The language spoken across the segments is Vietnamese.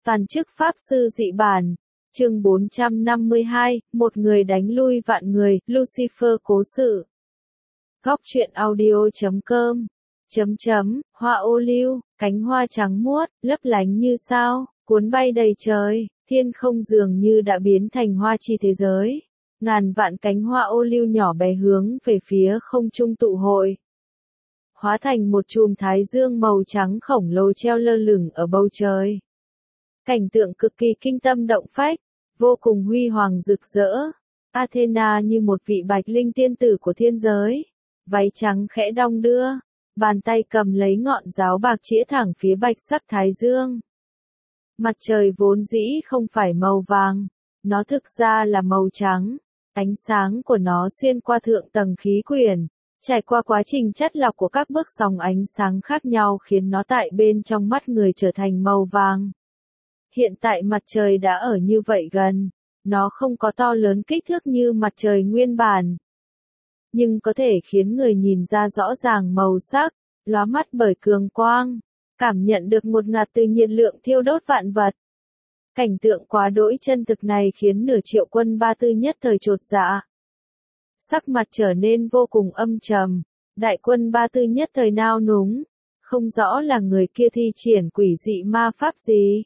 Toàn chức Pháp sư dị bản. Chương 452, một người đánh lui vạn người, Lucifer cố sự. Góc truyện audio.com. Hoa ô liu, cánh hoa trắng muốt, lấp lánh như sao, cuốn bay đầy trời, thiên không dường như đã biến thành hoa chi thế giới. Ngàn vạn cánh hoa ô liu nhỏ bé hướng về phía không trung tụ hội. Hóa thành một chùm thái dương màu trắng khổng lồ treo lơ lửng ở bầu trời. Cảnh tượng cực kỳ kinh tâm động phách, vô cùng huy hoàng rực rỡ. Athena như một vị bạch linh tiên tử của thiên giới, váy trắng khẽ đong đưa, bàn tay cầm lấy ngọn giáo bạc chĩa thẳng phía bạch sắc thái dương. Mặt trời vốn dĩ không phải màu vàng, nó thực ra là màu trắng, ánh sáng của nó xuyên qua thượng tầng khí quyển, trải qua quá trình chất lọc của các bước sóng ánh sáng khác nhau khiến nó tại bên trong mắt người trở thành màu vàng. Hiện tại mặt trời đã ở như vậy gần, nó không có to lớn kích thước như mặt trời nguyên bản, nhưng có thể khiến người nhìn ra rõ ràng màu sắc, lóa mắt bởi cường quang, cảm nhận được ngột ngạt từ nhiệt lượng thiêu đốt vạn vật. Cảnh tượng quá đỗi chân thực này khiến nửa triệu quân Ba Tư nhất thời chột dạ. Sắc mặt trở nên vô cùng âm trầm, đại quân Ba Tư nhất thời nao núng, không rõ là người kia thi triển quỷ dị ma pháp gì.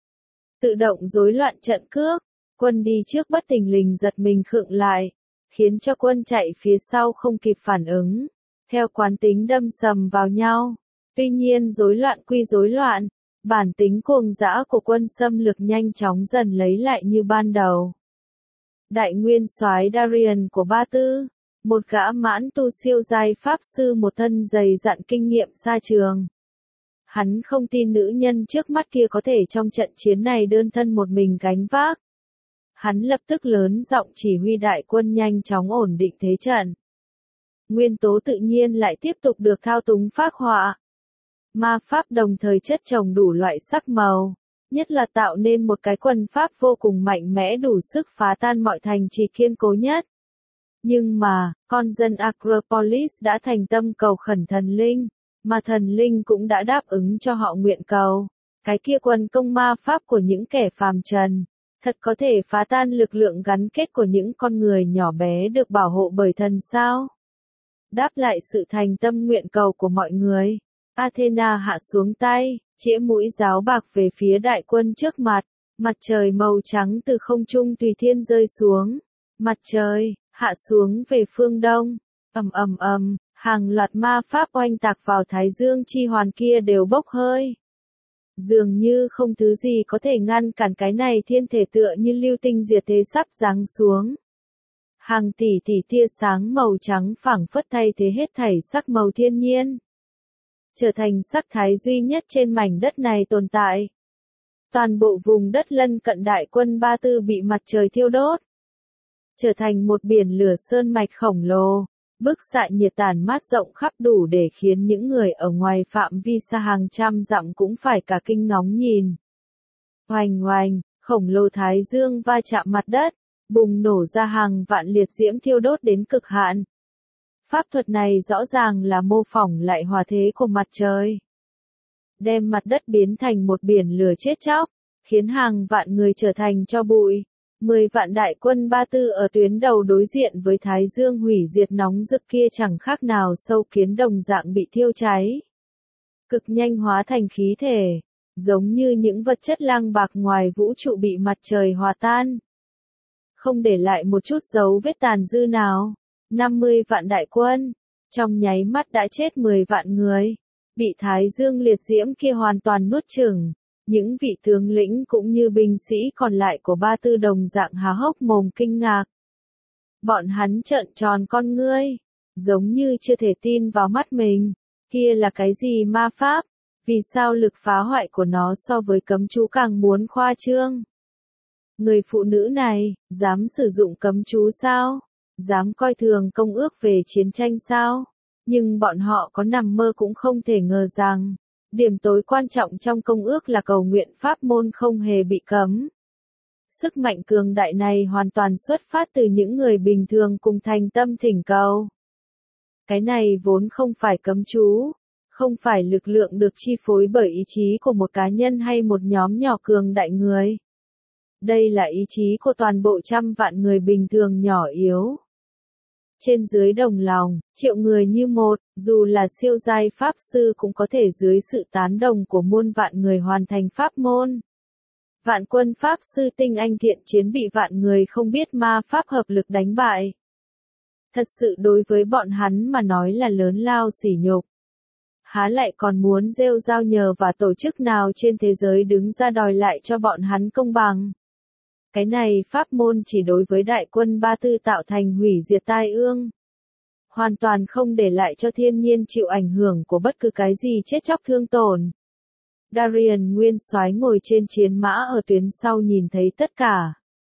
Tự động rối loạn trận cước, quân đi trước bất thình lình giật mình khựng lại, khiến cho quân chạy phía sau không kịp phản ứng, theo quán tính đâm sầm vào nhau. Tuy nhiên rối loạn quy rối loạn, bản tính cuồng dã của quân xâm lược nhanh chóng dần lấy lại như ban đầu. Đại nguyên soái Darian của Ba Tư, một gã mãn tu siêu giai pháp sư một thân dày dặn kinh nghiệm xa trường. Hắn không tin nữ nhân trước mắt kia có thể trong trận chiến này đơn thân một mình gánh vác. Hắn lập tức lớn giọng chỉ huy đại quân nhanh chóng ổn định thế trận. Nguyên tố tự nhiên lại tiếp tục được thao túng phác họa. Ma pháp đồng thời chất chồng đủ loại sắc màu, nhất là tạo nên một cái quân pháp vô cùng mạnh mẽ đủ sức phá tan mọi thành trì kiên cố nhất. Nhưng mà, con dân Acropolis đã thành tâm cầu khẩn thần linh, mà thần linh cũng đã đáp ứng cho họ nguyện cầu. Cái kia quân công ma pháp của những kẻ phàm trần, thật có thể phá tan lực lượng gắn kết của những con người nhỏ bé được bảo hộ bởi thần sao? Đáp lại sự thành tâm nguyện cầu của mọi người, Athena hạ xuống tay, chĩa mũi giáo bạc về phía đại quân trước mặt. Mặt trời màu trắng từ không trung tùy thiên rơi xuống. Mặt trời hạ xuống về phương đông. Hàng loạt ma pháp oanh tạc vào thái dương chi hoàn kia đều bốc hơi. Dường như không thứ gì có thể ngăn cản cái này, thiên thể tựa như lưu tinh diệt thế sắp giáng xuống. Hàng tỷ tỷ tia sáng màu trắng phảng phất thay thế hết thảy sắc màu thiên nhiên, trở thành sắc thái duy nhất trên mảnh đất này tồn tại. Toàn bộ vùng đất lân cận đại quân Ba Tư bị mặt trời thiêu đốt, trở thành một biển lửa sơn mạch khổng lồ. Bức xạ nhiệt tản mát rộng khắp đủ để khiến những người ở ngoài phạm vi xa hàng trăm dặm cũng phải cả kinh ngóng nhìn. Oanh oanh, khổng lồ thái dương va chạm mặt đất, bùng nổ ra hàng vạn liệt diễm thiêu đốt đến cực hạn. Pháp thuật này rõ ràng là mô phỏng lại hỏa thế của mặt trời, đem mặt đất biến thành một biển lửa chết chóc, khiến hàng vạn người trở thành tro bụi. 10 vạn đại quân Ba Tư ở tuyến đầu đối diện với thái dương hủy diệt nóng rực kia chẳng khác nào sâu kiến đồng dạng bị thiêu cháy. Cực nhanh hóa thành khí thể, giống như những vật chất lang bạc ngoài vũ trụ bị mặt trời hòa tan, không để lại một chút dấu vết tàn dư nào. 50 vạn đại quân, trong nháy mắt đã chết 10 vạn người, bị thái dương liệt diễm kia hoàn toàn nuốt chửng. Những vị tướng lĩnh cũng như binh sĩ còn lại của Ba Tư đồng dạng há hốc mồm kinh ngạc. Bọn hắn trợn tròn con ngươi, giống như chưa thể tin vào mắt mình. Kia là cái gì ma pháp? Vì sao lực phá hoại của nó so với cấm chú càng muốn khoa trương? Người phụ nữ này, dám sử dụng cấm chú sao? Dám coi thường công ước về chiến tranh sao? Nhưng bọn họ có nằm mơ cũng không thể ngờ rằng, điểm tối quan trọng trong công ước là cầu nguyện pháp môn không hề bị cấm. Sức mạnh cường đại này hoàn toàn xuất phát từ những người bình thường cùng thành tâm thỉnh cầu. Cái này vốn không phải cấm chú, không phải lực lượng được chi phối bởi ý chí của một cá nhân hay một nhóm nhỏ cường đại người. Đây là ý chí của toàn bộ trăm vạn người bình thường nhỏ yếu. Trên dưới đồng lòng, triệu người như một, dù là siêu giai pháp sư cũng có thể dưới sự tán đồng của muôn vạn người hoàn thành pháp môn. Vạn quân pháp sư tinh anh thiện chiến bị vạn người không biết ma pháp hợp lực đánh bại. Thật sự đối với bọn hắn mà nói là lớn lao sỉ nhục. Há lại còn muốn rêu rao nhờ và tổ chức nào trên thế giới đứng ra đòi lại cho bọn hắn công bằng. Cái này pháp môn chỉ đối với đại quân Ba Tư tạo thành hủy diệt tai ương. Hoàn toàn không để lại cho thiên nhiên chịu ảnh hưởng của bất cứ cái gì chết chóc thương tổn. Darian nguyên soái ngồi trên chiến mã ở tuyến sau nhìn thấy tất cả.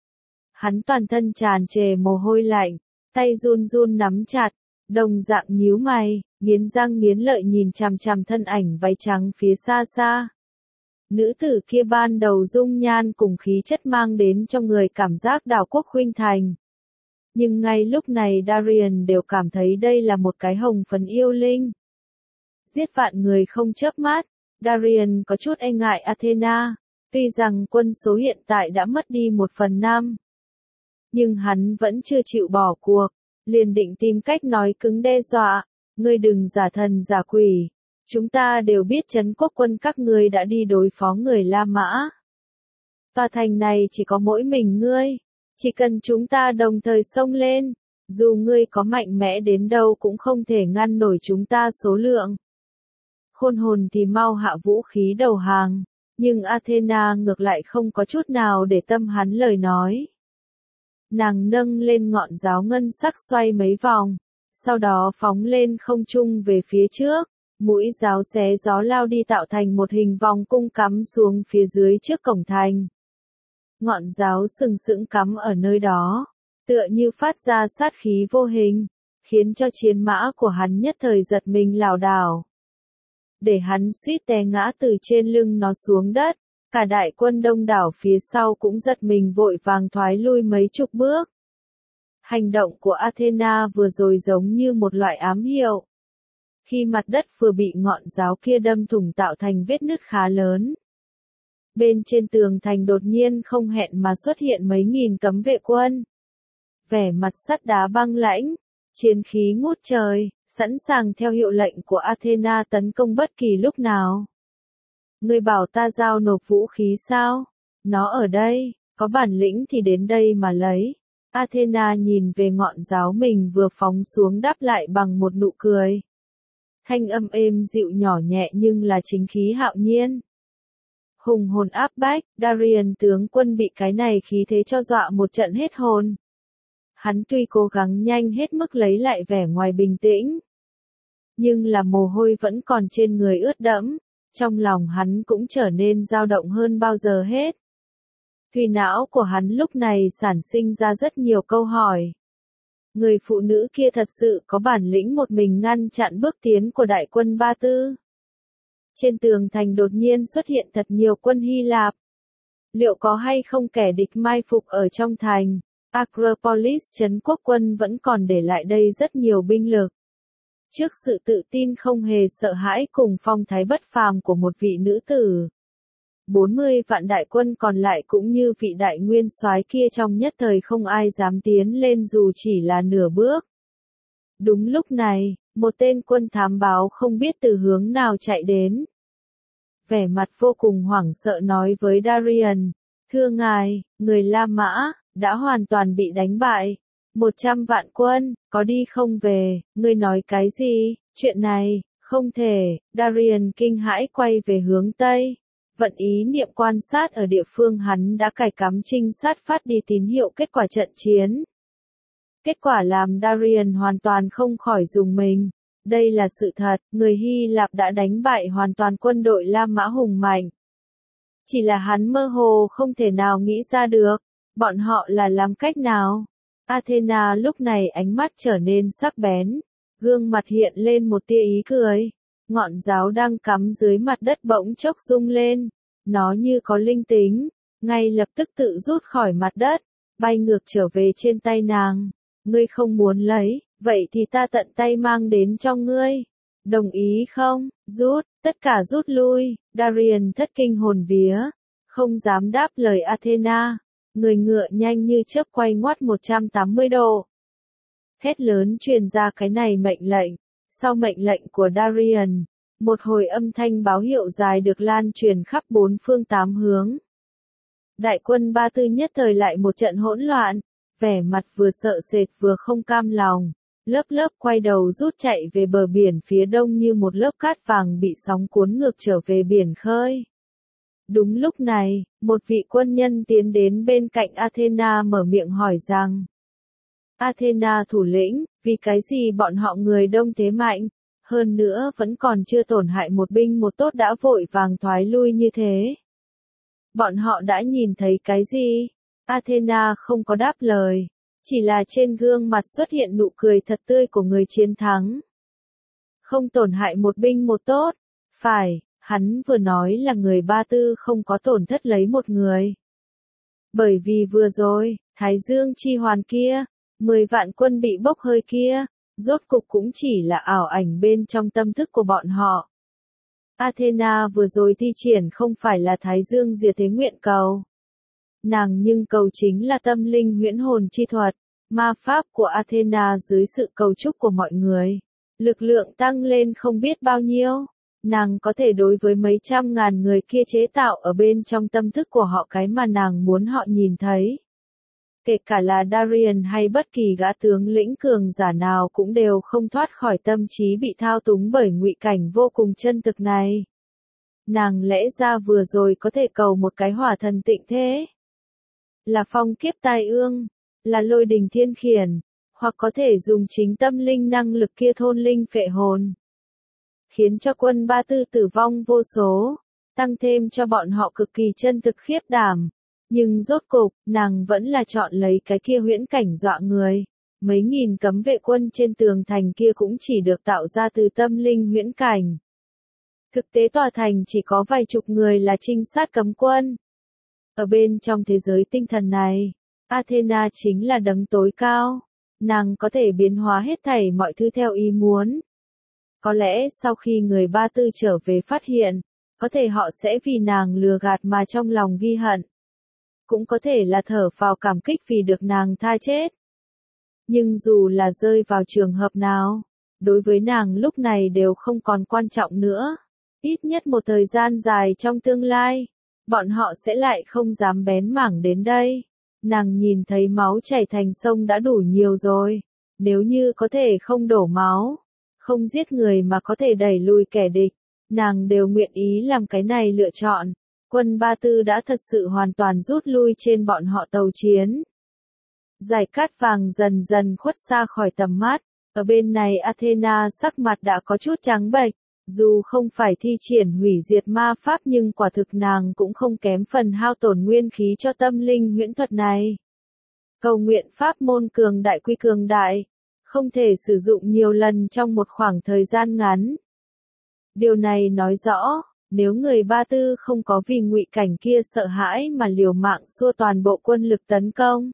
Hắn toàn thân tràn trề mồ hôi lạnh, tay run run nắm chặt, đồng dạng nhíu mày, nghiến răng nghiến lợi nhìn chằm chằm thân ảnh váy trắng phía xa xa. Nữ tử kia ban đầu dung nhan cùng khí chất mang đến cho người cảm giác đảo quốc khuynh thành. Nhưng ngay lúc này Darian đều cảm thấy đây là một cái hồng phấn yêu linh. Giết vạn người không chớp mắt, Darian có chút e ngại Athena, tuy rằng quân số hiện tại đã mất đi 1/5. Nhưng hắn vẫn chưa chịu bỏ cuộc, liền định tìm cách nói cứng đe dọa, ngươi đừng giả thần giả quỷ. Chúng ta đều biết trấn quốc quân các ngươi đã đi đối phó người La Mã. Tòa thành này chỉ có mỗi mình ngươi, chỉ cần chúng ta đồng thời xông lên, dù ngươi có mạnh mẽ đến đâu cũng không thể ngăn nổi chúng ta số lượng. Khôn hồn thì mau hạ vũ khí đầu hàng, nhưng Athena ngược lại không có chút nào để tâm hắn lời nói. Nàng nâng lên ngọn giáo ngân sắc xoay mấy vòng, sau đó phóng lên không trung về phía trước. Mũi giáo xé gió lao đi tạo thành một hình vòng cung cắm xuống phía dưới trước cổng thành. Ngọn giáo sừng sững cắm ở nơi đó, tựa như phát ra sát khí vô hình, khiến cho chiến mã của hắn nhất thời giật mình lảo đảo. Để hắn suýt té ngã từ trên lưng nó xuống đất, cả đại quân đông đảo phía sau cũng giật mình vội vàng thoái lui mấy chục bước. Hành động của Athena vừa rồi giống như một loại ám hiệu. Khi mặt đất vừa bị ngọn giáo kia đâm thủng tạo thành vết nứt khá lớn. Bên trên tường thành đột nhiên không hẹn mà xuất hiện mấy nghìn cấm vệ quân. Vẻ mặt sắt đá băng lãnh, chiến khí ngút trời, sẵn sàng theo hiệu lệnh của Athena tấn công bất kỳ lúc nào. Ngươi bảo ta giao nộp vũ khí sao? Nó ở đây, có bản lĩnh thì đến đây mà lấy. Athena nhìn về ngọn giáo mình vừa phóng xuống đáp lại bằng một nụ cười. Thanh âm êm dịu nhỏ nhẹ nhưng là chính khí hạo nhiên. Hùng hồn áp bách, Darian tướng quân bị cái này khí thế cho dọa một trận hết hồn. Hắn tuy cố gắng nhanh hết mức lấy lại vẻ ngoài bình tĩnh, nhưng là mồ hôi vẫn còn trên người ướt đẫm, trong lòng hắn cũng trở nên dao động hơn bao giờ hết. Thùy não của hắn lúc này sản sinh ra rất nhiều câu hỏi. Người phụ nữ kia thật sự có bản lĩnh một mình ngăn chặn bước tiến của đại quân Ba Tư. Trên tường thành đột nhiên xuất hiện thật nhiều quân Hy Lạp. Liệu có hay không kẻ địch mai phục ở trong thành? Acropolis trấn quốc quân vẫn còn để lại đây rất nhiều binh lực. Trước sự tự tin không hề sợ hãi cùng phong thái bất phàm của một vị nữ tử, 40 vạn đại quân còn lại cũng như vị đại nguyên soái kia trong nhất thời không ai dám tiến lên dù chỉ là nửa bước. Đúng lúc này, một tên quân thám báo không biết từ hướng nào chạy đến. Vẻ mặt vô cùng hoảng sợ nói với Darian, thưa ngài, người La Mã đã hoàn toàn bị đánh bại. 100 vạn quân, có đi không về, ngươi nói cái gì, chuyện này, không thể. Darian kinh hãi quay về hướng Tây. Vận ý niệm quan sát ở địa phương hắn đã cài cắm trinh sát phát đi tín hiệu kết quả trận chiến. Kết quả làm Darian hoàn toàn không khỏi rùng mình. Đây là sự thật, người Hy Lạp đã đánh bại hoàn toàn quân đội La Mã hùng mạnh. Chỉ là hắn mơ hồ không thể nào nghĩ ra được, bọn họ là làm cách nào. Athena lúc này ánh mắt trở nên sắc bén, gương mặt hiện lên một tia ý cười. Ngọn giáo đang cắm dưới mặt đất bỗng chốc rung lên, nó như có linh tính, ngay lập tức tự rút khỏi mặt đất, bay ngược trở về trên tay nàng. Ngươi không muốn lấy, vậy thì ta tận tay mang đến cho ngươi. Đồng ý không? Rút, tất cả rút lui. Darian thất kinh hồn vía, không dám đáp lời Athena. Người ngựa nhanh như chớp quay ngoắt 180 độ. Hét lớn truyền ra cái này mệnh lệnh. Sau mệnh lệnh của Darian, một hồi âm thanh báo hiệu dài được lan truyền khắp bốn phương tám hướng. Đại quân Ba Tư nhất thời lại một trận hỗn loạn, vẻ mặt vừa sợ sệt vừa không cam lòng, lớp lớp quay đầu rút chạy về bờ biển phía đông như một lớp cát vàng bị sóng cuốn ngược trở về biển khơi. Đúng lúc này, một vị quân nhân tiến đến bên cạnh Athena mở miệng hỏi rằng: Athena thủ lĩnh, vì cái gì bọn họ người đông thế mạnh, hơn nữa vẫn còn chưa tổn hại một binh một tốt đã vội vàng thoái lui như thế? Bọn họ đã nhìn thấy cái gì? Athena không có đáp lời, chỉ là trên gương mặt xuất hiện nụ cười thật tươi của người chiến thắng. Không tổn hại một binh một tốt, phải, hắn vừa nói là người Ba Tư không có tổn thất lấy một người. Bởi vì vừa rồi, Thái Dương chi hoàn kia, 10 vạn quân bị bốc hơi kia, rốt cục cũng chỉ là ảo ảnh bên trong tâm thức của bọn họ. Athena vừa rồi thi triển không phải là Thái Dương diệt thế nguyện cầu. Nàng nhưng cầu chính là tâm linh huyễn hồn chi thuật, ma pháp của Athena dưới sự cầu chúc của mọi người. Lực lượng tăng lên không biết bao nhiêu. Nàng có thể đối với mấy trăm ngàn người kia chế tạo ở bên trong tâm thức của họ cái mà nàng muốn họ nhìn thấy. Kể cả là Darian hay bất kỳ gã tướng lĩnh cường giả nào cũng đều không thoát khỏi tâm trí bị thao túng bởi ngụy cảnh vô cùng chân thực này. Nàng lẽ ra vừa rồi có thể cầu một cái hỏa thần tịnh thế, là phong kiếp tai ương, là lôi đình thiên khiển, hoặc có thể dùng chính tâm linh năng lực kia thôn linh phệ hồn, khiến cho quân Ba Tư tử vong vô số, tăng thêm cho bọn họ cực kỳ chân thực khiếp đảm. Nhưng rốt cục, nàng vẫn là chọn lấy cái kia huyễn cảnh dọa người. Mấy nghìn cấm vệ quân trên tường thành kia cũng chỉ được tạo ra từ tâm linh huyễn cảnh. Thực tế tòa thành chỉ có vài chục người là trinh sát cấm quân. Ở bên trong thế giới tinh thần này, Athena chính là đấng tối cao. Nàng có thể biến hóa hết thảy mọi thứ theo ý muốn. Có lẽ sau khi người Ba Tư trở về phát hiện, có thể họ sẽ vì nàng lừa gạt mà trong lòng ghi hận. Cũng có thể là thở phào cảm kích vì được nàng tha chết. Nhưng dù là rơi vào trường hợp nào, đối với nàng lúc này đều không còn quan trọng nữa. Ít nhất một thời gian dài trong tương lai, bọn họ sẽ lại không dám bén mảng đến đây. Nàng nhìn thấy máu chảy thành sông đã đủ nhiều rồi. Nếu như có thể không đổ máu, không giết người mà có thể đẩy lùi kẻ địch, nàng đều nguyện ý làm cái này lựa chọn. Quân Ba Tư đã thật sự hoàn toàn rút lui trên bọn họ tàu chiến. Dải cát vàng dần dần khuất xa khỏi tầm mắt. Ở bên này Athena sắc mặt đã có chút trắng bệch. Dù không phải thi triển hủy diệt ma pháp nhưng quả thực nàng cũng không kém phần hao tổn nguyên khí cho tâm linh huyễn thuật này. Cầu nguyện pháp môn cường đại quy cường đại, không thể sử dụng nhiều lần trong một khoảng thời gian ngắn. Điều này nói rõ, nếu người Ba Tư không có vì ngụy cảnh kia sợ hãi mà liều mạng xua toàn bộ quân lực tấn công,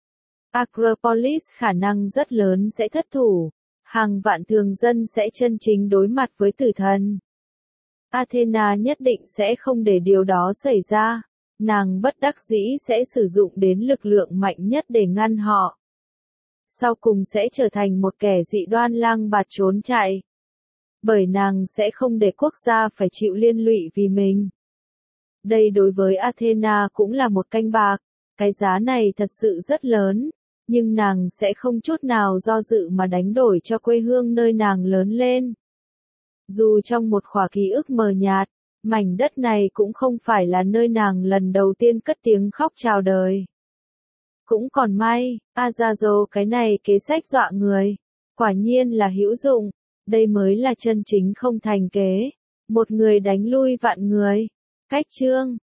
Acropolis khả năng rất lớn sẽ thất thủ, hàng vạn thường dân sẽ chân chính đối mặt với tử thần. Athena nhất định sẽ không để điều đó xảy ra, nàng bất đắc dĩ sẽ sử dụng đến lực lượng mạnh nhất để ngăn họ. Sau cùng sẽ trở thành một kẻ dị đoan lang bạt trốn chạy. Bởi nàng sẽ không để quốc gia phải chịu liên lụy vì mình. Đây đối với Athena cũng là một canh bạc, cái giá này thật sự rất lớn, nhưng nàng sẽ không chút nào do dự mà đánh đổi cho quê hương nơi nàng lớn lên. Dù trong một khỏa ký ức mờ nhạt, mảnh đất này cũng không phải là nơi nàng lần đầu tiên cất tiếng khóc chào đời. Cũng còn may, Azazo cái này kế sách dọa người, quả nhiên là hữu dụng. Đây mới là chân chính không thành kế. Một người đánh lui vạn người. Cách chương